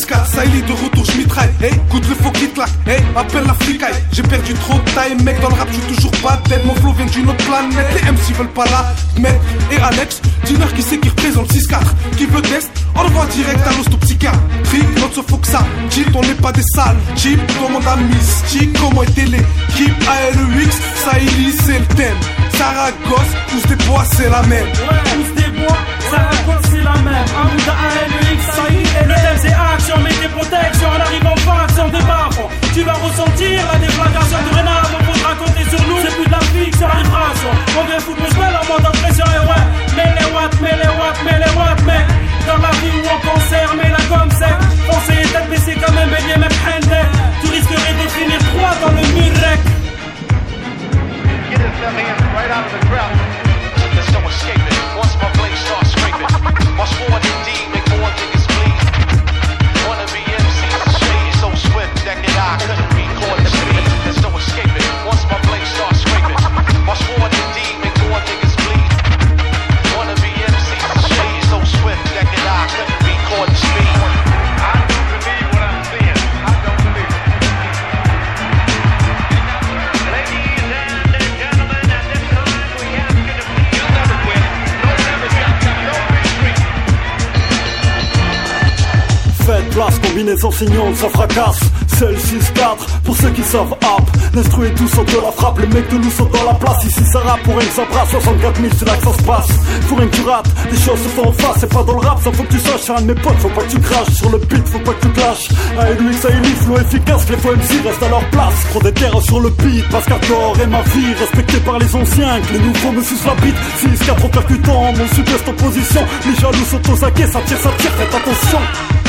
6-4, ça il est de retour, j'mitraille. Hey, goûte le faux qui claque, hey, appelle la flicaille. J'ai perdu trop de time, mec, dans le rap, j'suis toujours pas dead. Mon flow vient d'une autre planète, les MC veulent pas la mettre. Et Alex, Dinner qui sait qui représente 6-4. Qui veut test, on revoit direct à l'ostopsychiatrique. Notre se faut que ça, cheat, on n'est pas des sales. Cheap, demande à Mystique, comment était l'équipe ALEX, ça il c'est le thème. Saragosse, pousse des bois, c'est la même. Ouais, pousse des bois, Saragosse, c'est la même. Amuda ALEX, ça y est, le thème c'est action, mets tes protections, on arrive en faction des barbons. Tu vas ressentir la déflagration de Renard, on peut raconter sur nous, c'est plus de la fiction, la vibration. On vient foutre le spell en mode impression et ouais, mets les watts, mec. Dans la vie où on concert, mais la gomme sec. Pensez et tête baissée comme un bélier, même handel. Tu risquerais de finir droit dans le mur rec. Get his left hand right out of the crowd. There's no escaping. Once my blade starts scraping, my sword indeed make more niggas bleed. Wanna be MC's a shade so swift that I couldn't record the speed. There's no escaping. Once my blade starts scraping, my sword indeed make more niggas bleed. Wanna be MC's a shade so swift that I couldn't record the speed. I don't believe what I'm seeing. I don't believe it. Ladies and gentlemen, at this time we ask you to please. You'll never quit. No never stop. No retreat. Faites place, combinaison signante, ça fracasse. C'est le 6-4, pour ceux qui savent hop. L'instru et tout saute de la frappe, les mecs de nous sautent dans la place. Ici ça rappe pour rien que ça brasse, 64 000 c'est là que ça se passe. Pour rien que tu rates, les choses se font en face. C'est pas dans le rap, ça faut que tu saches. C'est un de mes potes, faut pas que tu craches. Sur le beat, faut pas que tu clashes. ALUX, AELI, flow efficace, les faux MC restent à leur place. Trop déterre sur le beat, parce qu'Hardcore est ma vie. Respecté par les anciens, que les nouveaux me sucent la bite. 6-4 trop percutant, mon sud-est en position. Les jaloux sautent aux aguets, ça tire, faites attention.